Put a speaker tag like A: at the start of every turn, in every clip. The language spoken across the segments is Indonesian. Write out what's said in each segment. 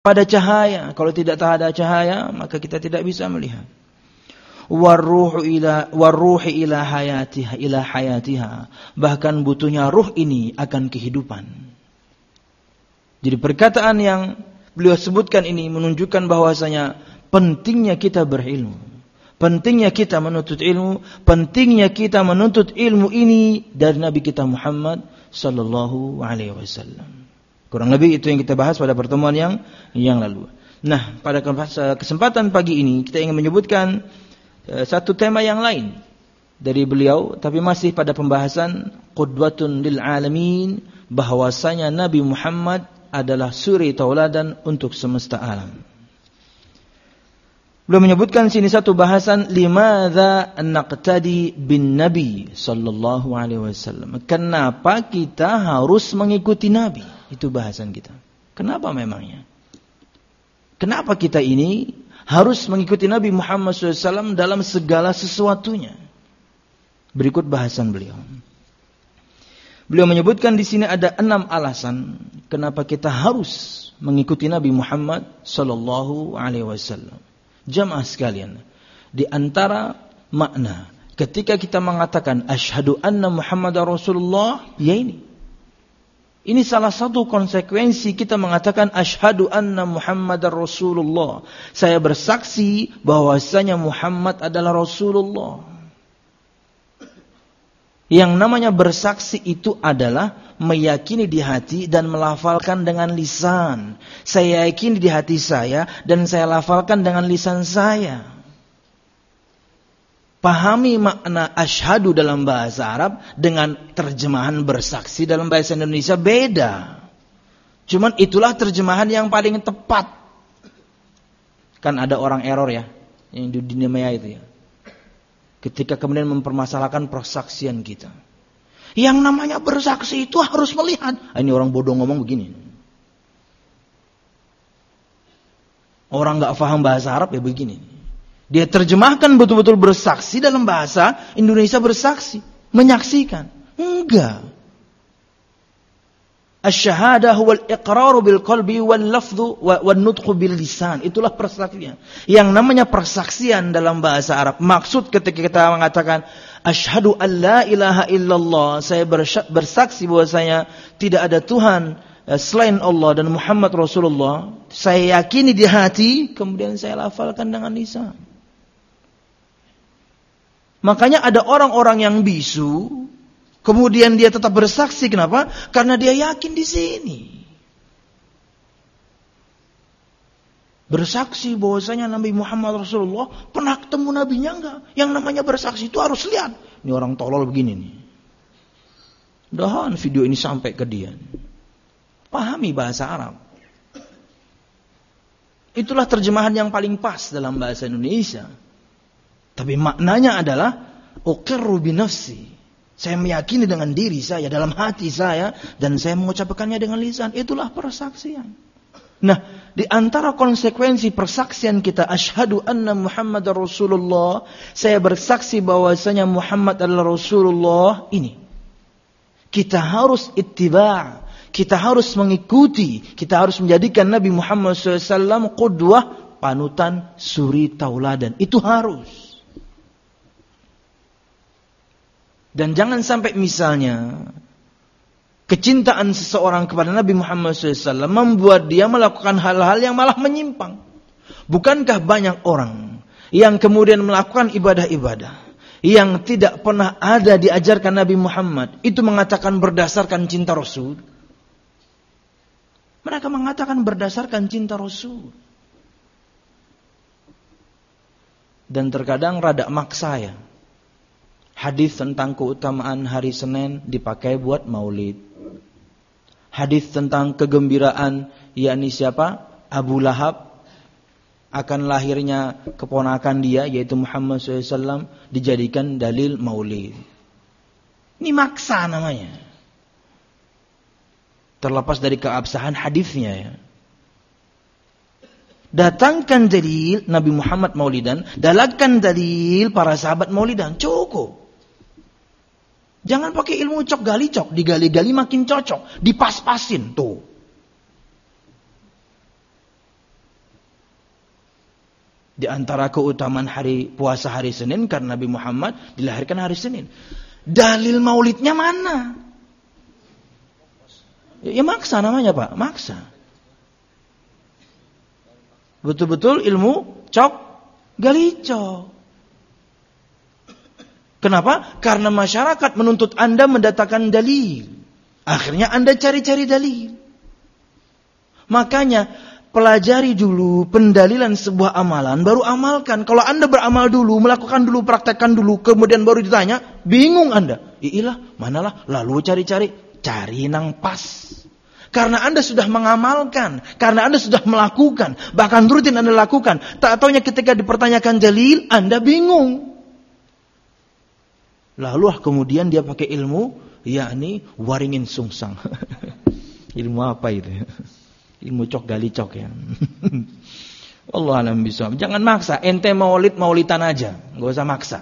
A: pada cahaya. Kalau tidak ada cahaya, maka kita tidak bisa melihat. Warruhi ila hayatiha. Bahkan butuhnya ruh ini akan kehidupan. Jadi perkataan yang beliau sebutkan ini menunjukkan bahwasanya pentingnya kita berilmu. Pentingnya kita menuntut ilmu. Pentingnya kita menuntut ilmu ini dari Nabi kita Muhammad sallallahu alaihi wasallam. Kurang lebih itu yang kita bahas pada pertemuan yang lalu. Nah, pada kesempatan pagi ini kita ingin menyebutkan satu tema yang lain dari beliau, tapi masih pada pembahasan qudwatun lil alamin, bahwasanya Nabi Muhammad adalah suri tauladan untuk semesta alam. Beliau menyebutkan sini satu bahasan, limadza naqtadi bin Nabi sallallahu alaihi wasallam. Kenapa kita harus mengikuti Nabi? Itu bahasan kita. Kenapa memangnya? Kenapa kita ini harus mengikuti Nabi Muhammad SAW dalam segala sesuatunya? Berikut bahasan beliau. Beliau menyebutkan di sini ada 6 alasan kenapa kita harus mengikuti Nabi Muhammad sallallahu alaihi wasallam. Jamaah sekalian, di antara makna ketika kita mengatakan asyhadu anna Muhammadar Rasulullah, ya ini. Ini salah satu konsekuensi kita mengatakan asyhadu anna Muhammadar Rasulullah. Saya bersaksi bahwasanya Muhammad adalah Rasulullah. Yang namanya bersaksi itu adalah meyakini di hati dan melafalkan dengan lisan. Saya yakini di hati saya dan saya lafalkan dengan lisan saya. Pahami makna asyhadu dalam bahasa Arab dengan terjemahan bersaksi dalam bahasa Indonesia beda. Cuman itulah terjemahan yang paling tepat. Kan ada orang error ya, yang di dunia maya itu ya. Ketika kemudian mempermasalahkan persaksian kita. Yang namanya bersaksi itu harus melihat. Ini orang bodoh ngomong begini. Orang gak paham bahasa Arab ya begini. Dia terjemahkan betul-betul bersaksi dalam bahasa Indonesia bersaksi. Menyaksikan. Enggak. Asy-syahadah huwal iqraru bil qalbi wal lafdhu wan nutqu bil lisan. Itulah persaksian. Yang namanya persaksian dalam bahasa Arab. Maksud ketika kita mengatakan asyhadu an la ilaha illallah, saya bersaksi bahwasanya tidak ada Tuhan selain Allah dan Muhammad Rasulullah. Saya yakini di hati, kemudian saya lafalkan dengan lisan. Makanya ada orang-orang yang bisu, kemudian dia tetap bersaksi. Kenapa? Karena dia yakin di sini. Bersaksi bahwasanya Nabi Muhammad Rasulullah, pernah ketemu nabinya enggak? Yang namanya bersaksi itu harus lihat. Ini orang tolol begini nih. Mudahan video ini sampai ke dia. Pahami bahasa Arab. Itulah terjemahan yang paling pas dalam bahasa Indonesia. Tapi maknanya adalah uqirru bi nafsi. Saya meyakini dengan diri saya, dalam hati saya, dan saya mengucapkannya dengan lisan. Itulah persaksian. Nah, di antara konsekuensi persaksian kita, asyhadu anna Muhammadar Rasulullah, saya bersaksi bahwasanya Muhammad adalah Rasulullah, ini. Kita harus ittiba', kita harus mengikuti, kita harus menjadikan Nabi Muhammad SAW qudwah, panutan, suri tauladan. Itu harus. Dan jangan sampai misalnya kecintaan seseorang kepada Nabi Muhammad SAW membuat dia melakukan hal-hal yang malah menyimpang. Bukankah banyak orang yang kemudian melakukan ibadah-ibadah yang tidak pernah ada diajarkan Nabi Muhammad, itu mengatakan berdasarkan cinta Rasul? Mereka mengatakan berdasarkan cinta Rasul. Dan terkadang rada maksa ya. Hadis tentang keutamaan hari Senin dipakai buat maulid. Hadis tentang kegembiraan, yakni siapa? Abu Lahab akan lahirnya keponakan dia, yaitu Muhammad SAW, dijadikan dalil maulid. Ini maksa namanya. Terlepas dari keabsahan hadisnya ya. Datangkan dalil Nabi Muhammad maulidan, dalilkan dalil para sahabat maulidan, cukup. Jangan pakai ilmu cok gali cok, digali-gali makin cocok, dipas-pasin tuh. Di antara keutamaan hari puasa hari Senin karena Nabi Muhammad dilahirkan hari Senin. Dalil maulidnya mana? Ya maksa namanya Pak, maksa. Betul-betul ilmu cok galico. Kenapa? Karena masyarakat menuntut Anda mendatangkan dalil. Akhirnya Anda cari-cari dalil. Makanya pelajari dulu pendalilan sebuah amalan, baru amalkan. Kalau Anda beramal dulu, melakukan dulu, praktekkan dulu, kemudian baru ditanya, bingung Anda. Iyalah, manalah, lalu cari nang pas. Karena Anda sudah mengamalkan, karena Anda sudah melakukan, bahkan rutin Anda lakukan. Tak taunya ketika dipertanyakan dalil, Anda bingung. Lalu kemudian dia pakai ilmu, yakni waringin sungsang. Ilmu apa itu? Ilmu cok gali cok ya. Allah alam bisawab. Jangan maksa. Ente maulidan aja. Gak usah maksa.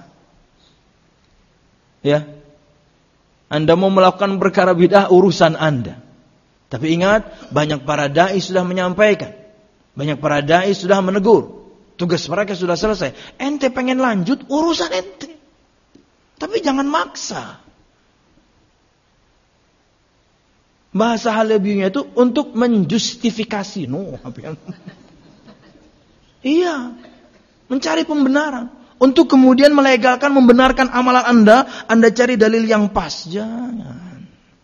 A: Ya. Anda mau melakukan perkara bid'ah urusan Anda. Tapi ingat, banyak para dai sudah menyampaikan. Banyak para dai sudah menegur. Tugas mereka sudah selesai. Ente pengen lanjut urusan ente. Tapi jangan maksa. Bahasa halebiynya itu untuk menjustifikasi. Iya. Mencari pembenaran. Untuk kemudian melegalkan, membenarkan amalan Anda. Anda cari dalil yang pas. Jangan.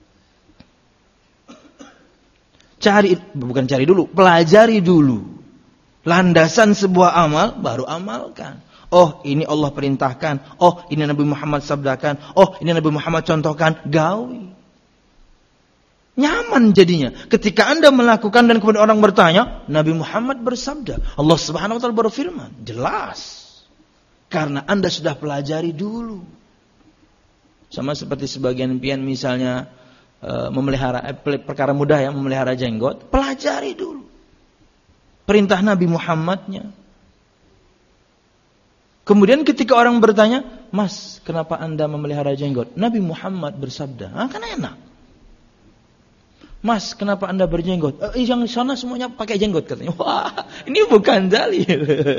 A: Bukan cari dulu. Pelajari dulu. Landasan sebuah amal, baru amalkan. Oh, ini Allah perintahkan. Oh, ini Nabi Muhammad sabdakan. Oh, ini Nabi Muhammad contohkan. Gawi. Nyaman jadinya. Ketika Anda melakukan dan kemudian orang bertanya, Nabi Muhammad bersabda, Allah Subhanahu wa taala berfirman, jelas. Karena Anda sudah pelajari dulu. Sama seperti sebagian pian misalnya memelihara perkara mudah ya, memelihara jenggot, pelajari dulu. Perintah Nabi Muhammadnya. Kemudian ketika orang bertanya, "Mas, kenapa Anda memelihara jenggot?" Nabi Muhammad bersabda. Kan enak. Mas, kenapa Anda berjenggot? Yang sana semuanya pakai jenggot katanya. Wah, ini bukan dalil.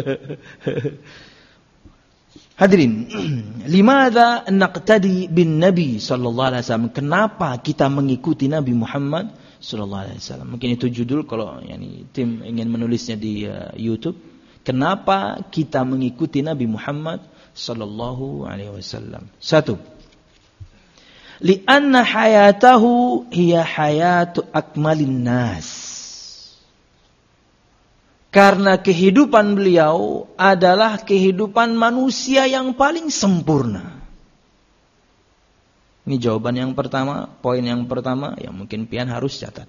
A: Hadirin, limadza naqtadi bin Nabi sallallahu alaihi wasallam? Kenapa kita mengikuti Nabi Muhammad sallallahu alaihi wasallam? Mungkin itu judul kalau tim ingin menulisnya di YouTube. Kenapa kita mengikuti Nabi Muhammad sallallahu alaihi wasallam? 1. Lianna hayatahu hiya hayatu akmalin nas. Karena kehidupan beliau adalah kehidupan manusia yang paling sempurna. Ini jawaban yang pertama, poin yang pertama yang mungkin pian harus catat.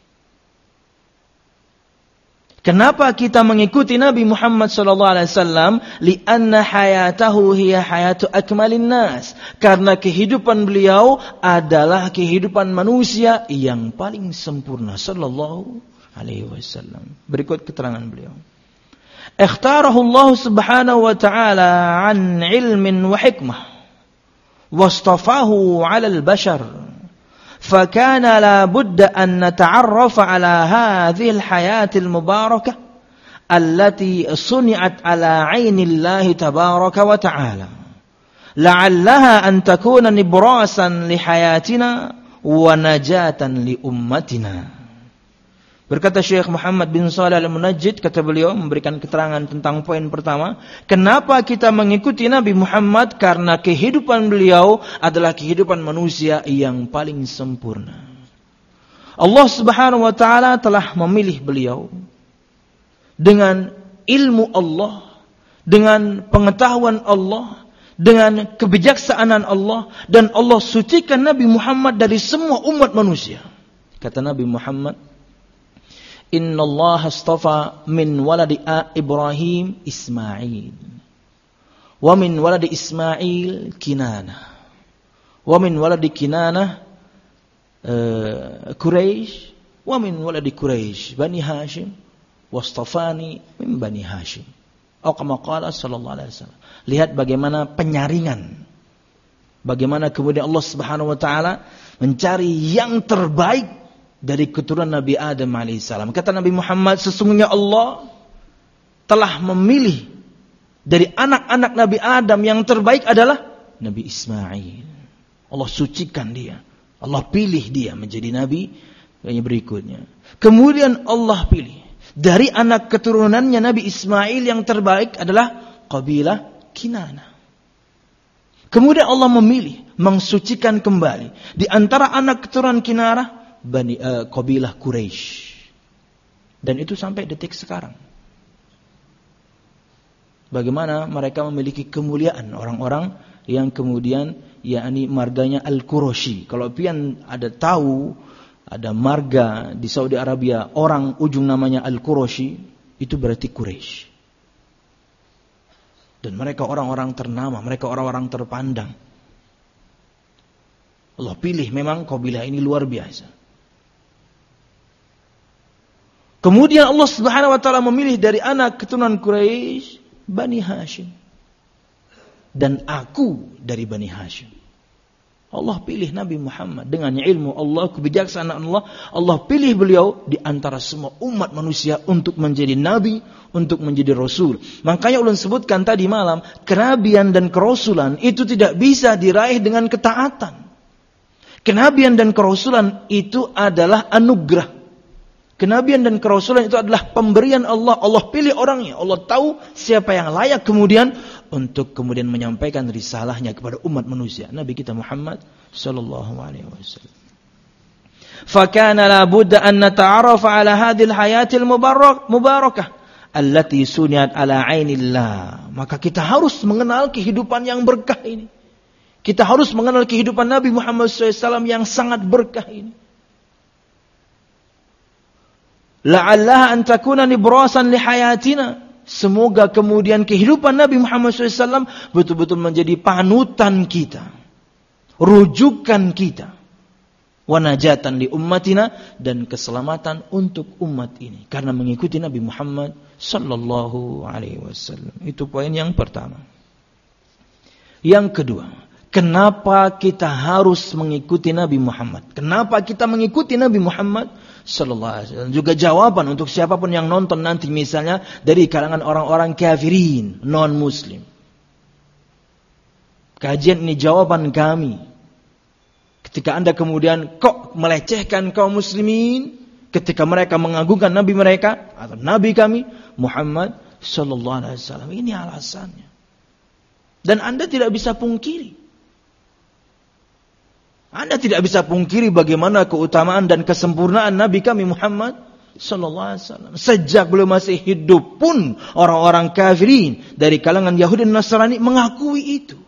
A: Kenapa kita mengikuti Nabi Muhammad sallallahu alaihi wasallam? Lianna hayatahu hiya hayatu akmalin nas. Karena kehidupan beliau adalah kehidupan manusia yang paling sempurna sallallahu alaihi wasallam. Berikut keterangan beliau. Ikhtarahu Allah Subhanahu wa taala an ilmin wa hikmah. Wastafahu 'ala al-bashar. فكان لا بد أن نتعرف على هذه الحياة المباركة التي صنعت على عين الله تبارك وتعالى لعلها أن تكون نبراسا لحياتنا ونجاة لأمتنا. Berkata Syekh Muhammad bin Shalih Al-Munajjid, kata beliau memberikan keterangan tentang poin pertama, kenapa kita mengikuti Nabi Muhammad? Karena kehidupan beliau adalah kehidupan manusia yang paling sempurna. Allah Subhanahu wa taala telah memilih beliau dengan ilmu Allah, dengan pengetahuan Allah, dengan kebijaksanaan Allah, dan Allah sucikan Nabi Muhammad dari semua umat manusia. Kata Nabi Muhammad, Inna Allah astafa min waladi Ibrahim Ismail wa min waladi Ismail Kinanah wa min waladi Kinanah Quraisy wa min waladi Quraisy Bani Hashim wastafani min Bani Hashim atau kama qala sallallahu alaihi wasallam. Lihat bagaimana penyaringan, bagaimana kemudian Allah Subhanahu wa taala mencari yang terbaik dari keturunan Nabi Adam alaihissalam. Kata Nabi Muhammad, sesungguhnya Allah telah memilih Dari anak-anak Nabi Adam yang terbaik adalah Nabi Ismail. Allah sucikan dia. Allah pilih dia menjadi nabi yang berikutnya. Kemudian Allah pilih dari anak keturunannya Nabi Ismail yang terbaik adalah kabilah Kinanah. Kemudian Allah memilih, mensucikan kembali di antara anak keturunan Kinanah kabilah Quraisy. Dan itu sampai detik sekarang. Bagaimana mereka memiliki kemuliaan orang-orang yang kemudian yakni marganya Al-Quraisy. Kalau pian ada tahu ada marga di Saudi Arabia orang ujung namanya Al-Quraisy, itu berarti Quraisy. Dan mereka orang-orang ternama, mereka orang-orang terpandang. Allah pilih memang kabilah ini luar biasa. Kemudian Allah Subhanahu wa taala memilih dari anak keturunan Quraisy Bani Hashim. Dan aku dari Bani Hashim. Allah pilih Nabi Muhammad dengan ilmu Allah, kebijaksanaan Allah. Allah pilih beliau di antara semua umat manusia untuk menjadi nabi, untuk menjadi rasul. Makanya ulun sebutkan tadi malam, kenabian dan kerasulan itu tidak bisa diraih dengan ketaatan. Kenabian dan kerasulan itu adalah anugerah. Kenabian dan kerasulan itu adalah pemberian Allah. Allah pilih orangnya. Allah tahu siapa yang layak kemudian untuk kemudian menyampaikan risalahnya kepada umat manusia. Nabi kita Muhammad sallallahu alaihi wasallam. Fakana la budda an nata'arrafa ala hadhihi al-hayatil mubarakah allati suniyat ala 'ainillah. Maka kita harus mengenal kehidupan yang berkah ini. Kita harus mengenal kehidupan Nabi Muhammad SAW yang sangat berkah ini. La'allaha an takuna nibrasan li hayatina. Semoga kemudian kehidupan Nabi Muhammad SAW betul-betul menjadi panutan kita, rujukan kita, wa najatan li ummatina, dan keselamatan untuk umat ini karena mengikuti Nabi Muhammad sallallahu alaihi wasallam. Itu poin yang pertama. Yang kedua, kenapa kita harus mengikuti Nabi Muhammad? Kenapa kita mengikuti Nabi Muhammad sallallahu alaihi wasallam? Juga jawaban untuk siapapun yang nonton nanti misalnya dari kalangan orang-orang kafirin, non-muslim. Kajian ini jawaban kami. Ketika Anda kemudian kok melecehkan kaum muslimin ketika mereka mengagungkan nabi mereka atau nabi kami Muhammad sallallahu alaihi wasallam, ini alasannya. Dan Anda tidak bisa pungkiri. Anda tidak bisa pungkiri bagaimana keutamaan dan kesempurnaan Nabi kami Muhammad sallallahu alaihi wasallam. Sejak beliau masih hidup pun orang-orang kafirin dari kalangan Yahudi dan Nasrani mengakui itu.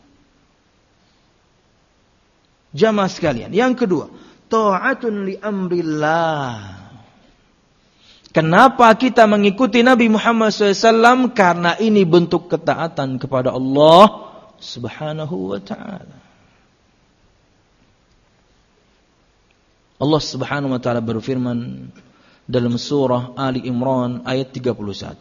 A: Jamaah sekalian, yang kedua, ta'atun li amrillah. Kenapa kita mengikuti Nabi Muhammad SAW? Karena ini bentuk ketaatan kepada Allah Subhanahu wa ta'ala. Allah Subhanahu wa ta'ala berfirman dalam surah Ali Imran ayat 31.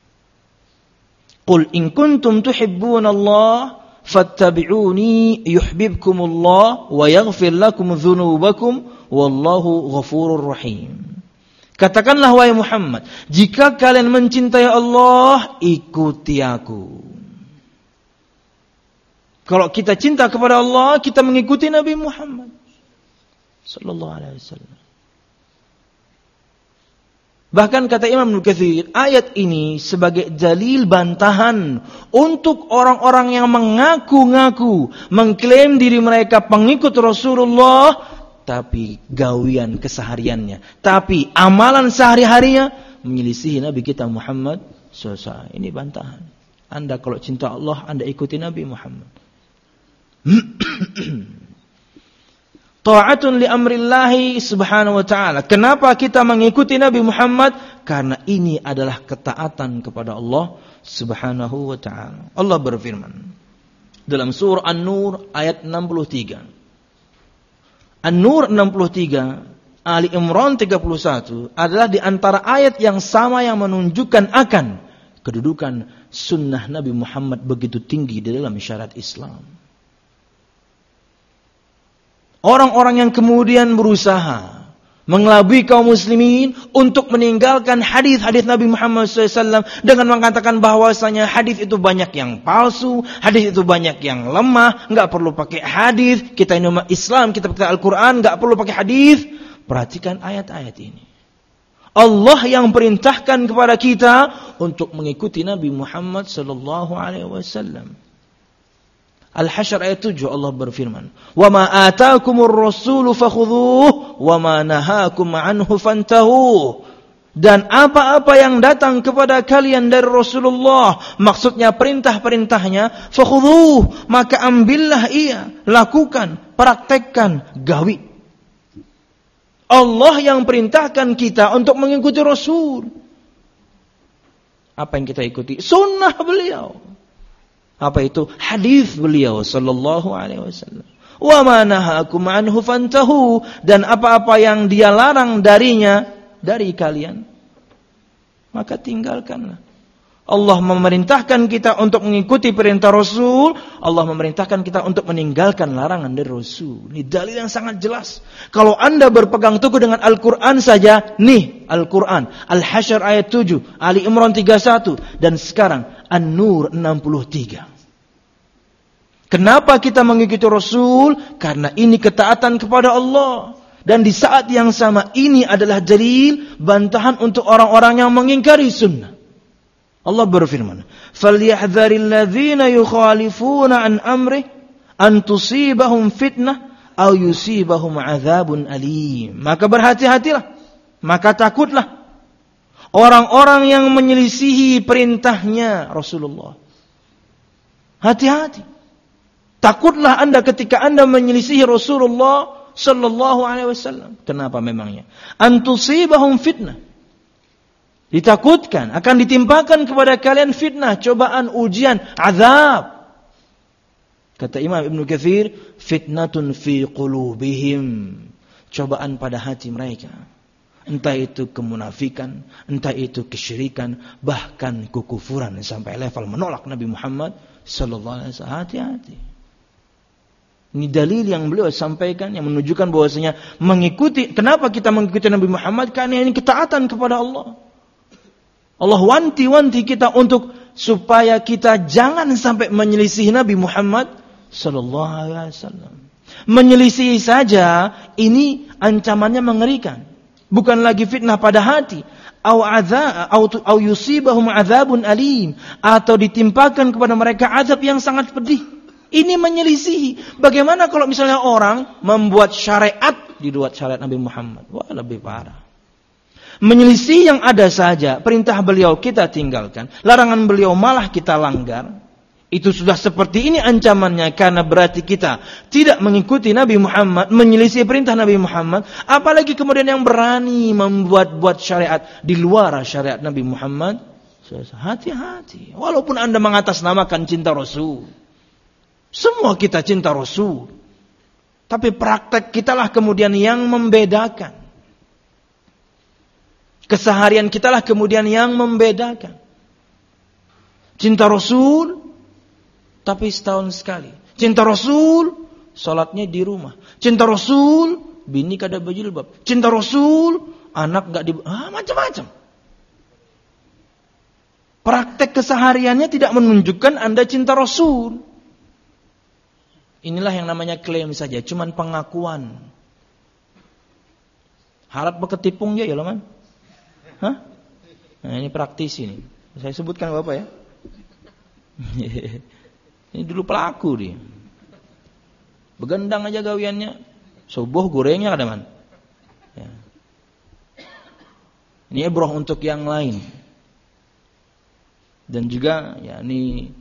A: Qul in kuntum tuhibbunallaha fattabi'uni yuhibbukumullah wa yaghfir lakum dzunubakum wallahu ghafurur rahim. Katakanlah wahai Muhammad, jika kalian mencintai Allah, ikuti aku. Kalau kita cinta kepada Allah, kita mengikuti Nabi Muhammad sallallahu alaihi wasallam. Bahkan kata Imam Ibnu Katsir, ayat ini sebagai dalil bantahan untuk orang-orang yang mengaku-ngaku, mengklaim diri mereka pengikut Rasulullah, tapi gawian kesehariannya, tapi amalan sehari-harinya menyelisihi Nabi kita Muhammad SAW. Ini bantahan. Anda kalau cinta Allah, Anda ikuti Nabi Muhammad. Ta'atun li amrillahi subhanahu wa ta'ala. Kenapa kita mengikuti Nabi Muhammad? Karena ini adalah ketaatan kepada Allah subhanahu wa ta'ala. Allah berfirman dalam surah An-Nur ayat 63. An-Nur 63, Ali Imran 31 adalah di antara ayat yang sama yang menunjukkan akan kedudukan sunnah Nabi Muhammad begitu tinggi di dalam syariat Islam. Orang-orang yang kemudian berusaha mengelabui kaum muslimin untuk meninggalkan hadis-hadis Nabi Muhammad SAW dengan mengatakan bahwasanya hadis itu banyak yang palsu, hadis itu banyak yang lemah, enggak perlu pakai hadis, kita ini umat Islam, kita pakai Al-Qur'an, enggak perlu pakai hadis. Perhatikan ayat-ayat ini. Allah yang perintahkan kepada kita untuk mengikuti Nabi Muhammad SAW. Al-Hasyr ayat 7 Allah berfirman, "Wa ma ataakumur rasulu fakhudhuhu wa ma nahakum anhu fantahu." Dan apa-apa yang datang kepada kalian dari Rasulullah, maksudnya perintah-perintahnya, fakhudhuhu, maka ambillah ia, lakukan, praktekkan, gawi. Allah yang perintahkan kita untuk mengikuti Rasul. Apa yang kita ikuti? Sunnah beliau. Apa itu? Hadis beliau sallallahu alaihi wasallam. Wa ma nahakum anhu fantahu, dan apa-apa yang dia larang darinya dari kalian, maka tinggalkanlah. Allah memerintahkan kita untuk mengikuti perintah Rasul, Allah memerintahkan kita untuk meninggalkan larangan dari Rasul. Ini dalil yang sangat jelas. Kalau Anda berpegang teguh dengan Al-Qur'an saja, nih Al-Qur'an, Al-Hasyr ayat 7, Ali Imran 31, dan sekarang An-Nur 63. Kenapa kita mengikuti Rasul? Karena ini ketaatan kepada Allah. Dan di saat yang sama ini adalah dalil bantahan untuk orang-orang yang mengingkari sunnah. Allah berfirman, "Falyahdharil ladzina yukhalifuna an amrih an tusibahum fitnah aw yusibahum adzabun alim." Maka berhati-hatilah, maka takutlah orang-orang yang menyelisihi perintahnya Rasulullah. Hati-hati. Takutlah Anda ketika Anda menyelisihi Rasulullah sallallahu alaihi wasallam. Kenapa memangnya? An tusibahum fitnah. Ditakutkan akan ditimpakan kepada kalian fitnah, cobaan, ujian, azab. Kata Imam Ibnu Katsir, fitnatun fi qulubihim. Cobaan pada hati mereka. Entah itu kemunafikan, entah itu kesyirikan, bahkan kekufuran sampai level menolak Nabi Muhammad sallallahu alaihi wasallam. Hati-hati. Ini dalil yang beliau sampaikan yang menunjukkan bahwasanya mengikuti, kenapa kita mengikuti Nabi Muhammad? Karena ini ketaatan kepada Allah. Allah wanti-wanti kita untuk supaya kita jangan sampai menyelisih Nabi Muhammad sallallahu alaihi wasallam. Menyelisih saja ini ancamannya mengerikan. Bukan lagi fitnah pada hati, au yusibahum adzabun alim, atau ditimpakan kepada mereka azab yang sangat pedih. Ini menyelisihi. Bagaimana kalau misalnya orang membuat syariat di luar syariat Nabi Muhammad? Wah, lebih parah. Menyelisih yang ada saja, perintah beliau kita tinggalkan, larangan beliau malah kita langgar. Itu sudah seperti ini ancamannya, karena berarti kita tidak mengikuti Nabi Muhammad, menyelisih perintah Nabi Muhammad, apalagi kemudian yang berani membuat syariat di luar syariat Nabi Muhammad. Hati-hati. Walaupun Anda mengatasnamakan cinta Rasul. Semua kita cinta Rasul. Tapi praktek kitalah kemudian yang membedakan. Keseharian kitalah kemudian yang membedakan. Cinta Rasul, tapi setahun sekali. Cinta Rasul, sholatnya di rumah. Cinta Rasul, bini kada berjilbab. Cinta Rasul, anak gak macam-macam. Praktek kesehariannya tidak menunjukkan Anda cinta Rasul. Inilah yang namanya klaim saja, cuman pengakuan. Harap berketipung ya loh man. Hah? Nah, ini praktisi nih. Saya sebutkan Bapak ya. Ini dulu pelaku dia. Begendang aja gawiannya. Subuh gorengnya ada man. Ya. Ini ibrah untuk yang lain. Dan juga ya ini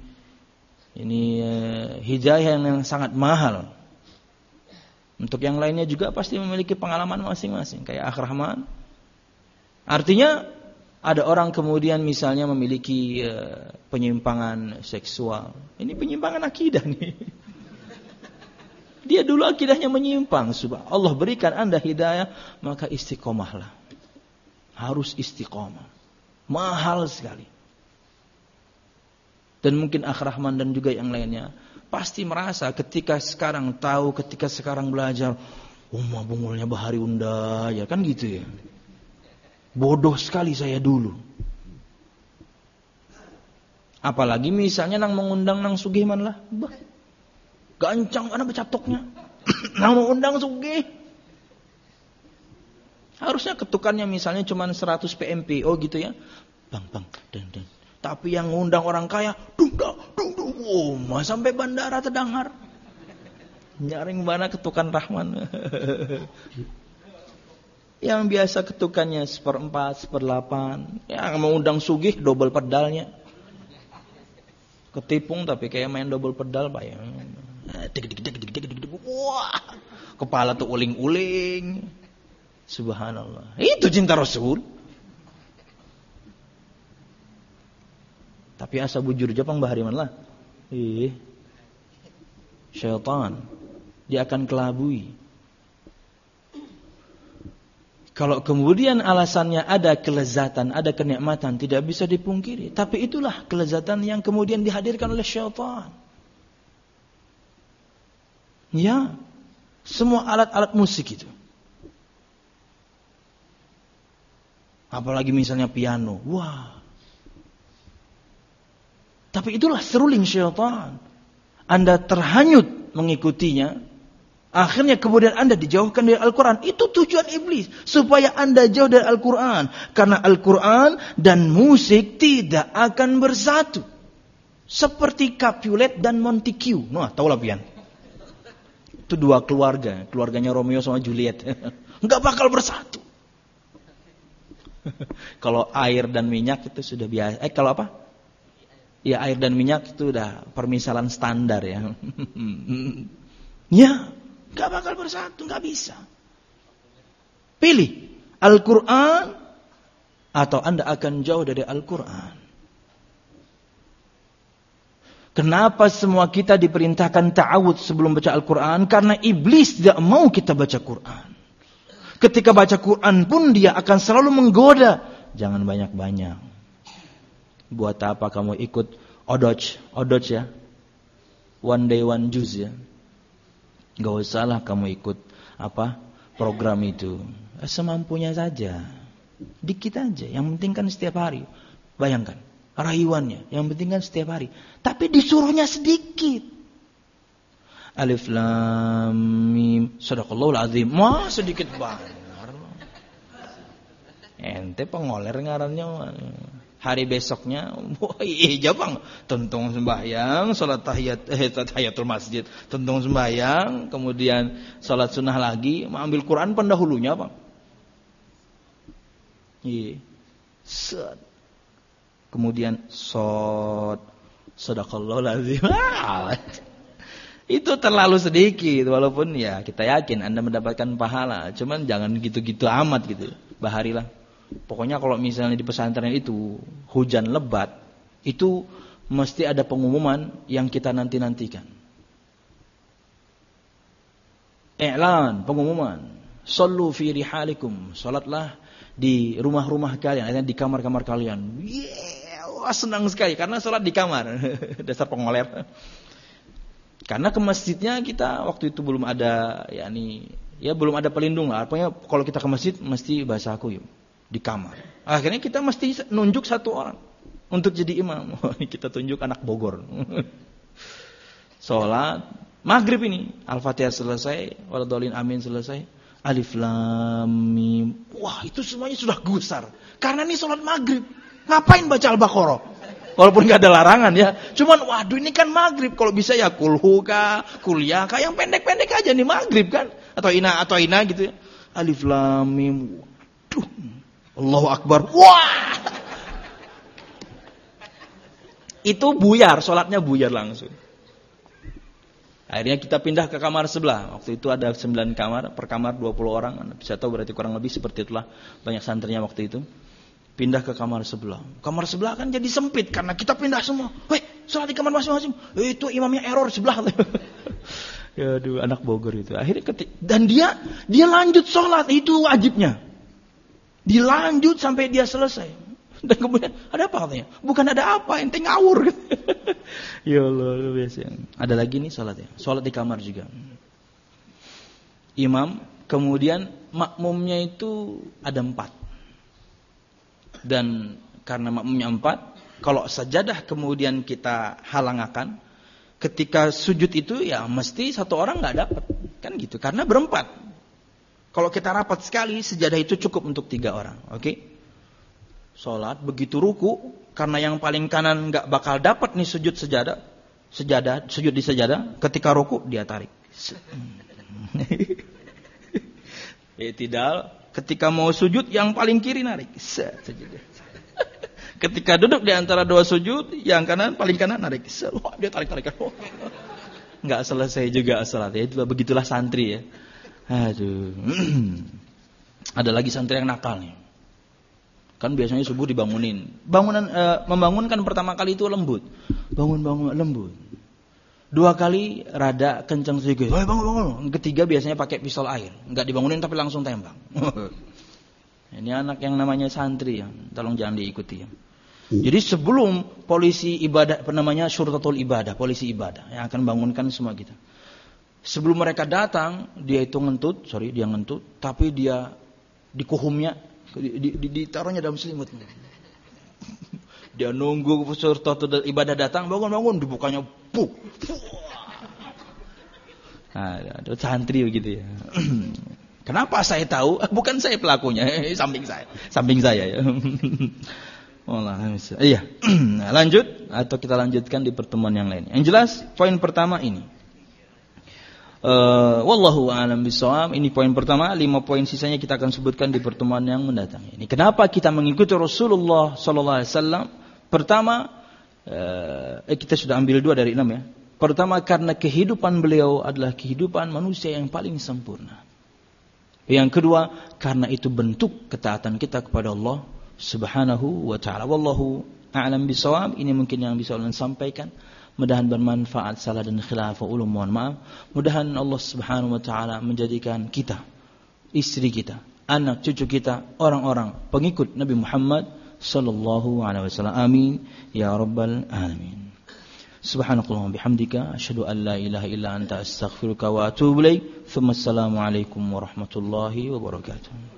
A: hidayah yang sangat mahal. Untuk yang lainnya juga pasti memiliki pengalaman masing-masing. Kayak Akh Rahman. Artinya ada orang kemudian misalnya memiliki penyimpangan seksual. Ini penyimpangan akidah nih. Dia dulu akidahnya menyimpang. Allah berikan Anda hidayah, maka istiqomahlah. Harus istiqomah. Mahal sekali. Dan mungkin Akh Rahman dan juga yang lainnya pasti merasa ketika sekarang tahu, ketika sekarang belajar, Bungulnya bahari unda, ya kan gitu ya. Bodoh sekali saya dulu. Apalagi misalnya nang mengundang nang sugih man lah. Bah, gancang ana becatoknya. Nang mengundang sugih. Harusnya ketukannya misalnya cuma 100 PMPO gitu ya. Bang, dan. Tapi yang ngundang orang kaya, dung, sampai bandara terdengar. Nyaring mana ketukan Rahman. Yang biasa ketukannya 1/4, 1/8. Yang mengundang sugih double pedalnya. Ketipung tapi kayak main double pedal Pak ya. Wah, kepala tuh uling-uling. Subhanallah. Itu cinta Rasul. Tapi asa bujur Jepang bahari man lah. Syaitan. Dia akan kelabui. Kalau kemudian alasannya ada kelezatan, ada kenikmatan, tidak bisa dipungkiri. Tapi itulah kelezatan yang kemudian dihadirkan oleh syaitan. Ya, semua alat-alat musik itu. Apalagi misalnya piano. Wah. Tapi itulah seruling syaitan. Anda terhanyut mengikutinya. Akhirnya kemudian Anda dijauhkan dari Al-Quran. Itu tujuan iblis. Supaya Anda jauh dari Al-Quran. Karena Al-Quran dan musik tidak akan bersatu. Seperti Capulet dan Montague. Nah, tahu lah pian. Itu dua keluarga. Keluarganya Romeo sama Juliet. Enggak bakal bersatu. Kalau air dan minyak itu sudah biasa. Kalau apa? Ya air dan minyak itu udah permisalan standar ya. Ya. Gak bakal bersatu, gak bisa. Pilih Al-Quran atau Anda akan jauh dari Al-Quran. Kenapa semua kita diperintahkan ta'awud sebelum baca Al-Quran? Karena iblis tidak mau kita baca Quran. Ketika baca Quran pun dia akan selalu menggoda. Jangan banyak-banyak. Buat apa kamu ikut Odoj ya? One day one juice ya? Gak usahlah kamu ikut program itu. Semampunya saja. Dikit aja. Yang penting kan setiap hari. Bayangkan. Rayuannya. Yang penting kan setiap hari. Tapi disuruhnya sedikit. Alif Lam Mim. Shadaqallahul Azim. Wah sedikit banget. Ente pengoler ngarannya. Hari besoknya, wah iya bang, tuntung sembahyang, sholat tahiyatul masjid, tuntung sembahyang, kemudian sholat sunnah lagi, mengambil Quran pendahulunya bang. Iya, set, kemudian sadaqallahul azim. Itu terlalu sedikit, walaupun ya kita yakin Anda mendapatkan pahala, cuman jangan gitu-gitu amat gitu, baharilah. Pokoknya kalau misalnya di pesantren itu hujan lebat, itu mesti ada pengumuman yang kita nanti-nantikan. I'lan, pengumuman. Sallu fi rihalikum. Salatlah di rumah-rumah kalian, di kamar-kamar kalian. Wah, senang sekali karena salat di kamar. Dasar pengoler. Karena ke masjidnya kita waktu itu belum ada belum ada pelindung lah. Pokoknya kalau kita ke masjid mesti bahasa aku yuk. Di kamar. Akhirnya kita mesti nunjuk satu orang untuk jadi imam. Kita tunjuk anak Bogor. Sholat maghrib ini, Al-Fatihah selesai, waladhdallin amin selesai, Alif Lam Mim. Wah, itu semuanya sudah gusar. Karena ini sholat maghrib. Ngapain baca Al-Baqarah? Walaupun nggak ada larangan ya. Cuman waduh ini kan maghrib. Kalau bisa ya kulhu kah, kuliah kah, yang pendek-pendek aja nih maghrib kan? Atau ina gitu ya. Alif Lam Mim. Duh. Allahu Akbar. Wah. Itu buyar, sholatnya buyar langsung. Akhirnya kita pindah ke kamar sebelah. Waktu itu ada 9 kamar, per kamar 20 orang. Anda bisa tahu berarti kurang lebih seperti itulah banyak santrinya waktu itu. Pindah ke kamar sebelah. Kamar sebelah kan jadi sempit karena kita pindah semua. Weh, sholat di kamar masing-masing. Itu imamnya error sebelah. Ya aduh, anak Bogor itu. Akhirnya dan dia lanjut sholat, itu wajibnya. Dilanjut sampai dia selesai. Dan kemudian ada apa katanya? Bukan ada apa, ente ngawur. Ya Allah, luar biasa. Ada lagi nih salatnya. Salat di kamar juga. Imam kemudian makmumnya itu ada 4. Dan karena makmumnya 4, kalau sajadah kemudian kita halangakan, ketika sujud itu ya mesti satu orang nggak dapat, kan gitu. Karena berempat. Kalau kita rapat sekali, sejadah itu cukup untuk 3 orang. Oke? Sholat begitu ruku, karena yang paling kanan nggak bakal dapat nih sujud sujud di sejadah. Ketika ruku dia tarik. I'tidal, ketika mau sujud yang paling kiri narik. Ketika duduk di antara 2 sujud, yang kanan paling kanan narik. Wah, dia tarik-tarik. Enggak selesai juga salat. Ya, itu begitulah santri ya. Aduh. Ada lagi santri yang nakal nih. Kan biasanya subuh dibangunin. Membangunkan pertama kali itu lembut. Bangun lembut. 2 kali rada kencang sedikit. Woi, bangun. Ketiga biasanya pakai pistol air. Enggak dibangunin tapi langsung tembak. Ini anak yang namanya santri ya. Tolong jangan diikuti ya. Jadi sebelum polisi ibadah, namanya syurtatul ibadah, polisi ibadah yang akan bangunkan semua kita. Sebelum mereka datang, dia itu ngentut, tapi dia dikuhumnya, ditaruhnya dalam selimut. Dia nunggu syurtatul ibadah datang, bangun, dibukanya, puk. Nah, ada santri begitu ya. Kenapa saya tahu? Bukan saya pelakunya, samping saya ya. Iya. Lanjut atau kita lanjutkan di pertemuan yang lain. Yang jelas poin pertama ini. Wallahu a'lam bishawab. Ini poin pertama. 5 poin sisanya kita akan sebutkan di pertemuan yang mendatang. Ini kenapa kita mengikuti Rasulullah sallallahu alaihi wasallam? Pertama, kita sudah ambil 2 dari 6 ya. Pertama, karena kehidupan beliau adalah kehidupan manusia yang paling sempurna. Yang kedua, karena itu bentuk ketaatan kita kepada Allah Subhanahu wa ta'ala. Wallahu a'lam bishawab. Ini mungkin yang bisa ulun sampaikan. Mudahan bermanfaat, salah dan khilaf ulun mohon maaf. Mudahan Allah Subhanahu wa ta'ala menjadikan kita, istri kita, anak cucu kita, orang-orang pengikut Nabi Muhammad sallallahu alaihi wasallam. Amin ya rabbal alamin. Subhanakallahumma bihamdika asyhadu an la ilaha illa anta astaghfiruka wa atubu ilaik. Assalamu alaikum warahmatullahi wabarakatuh.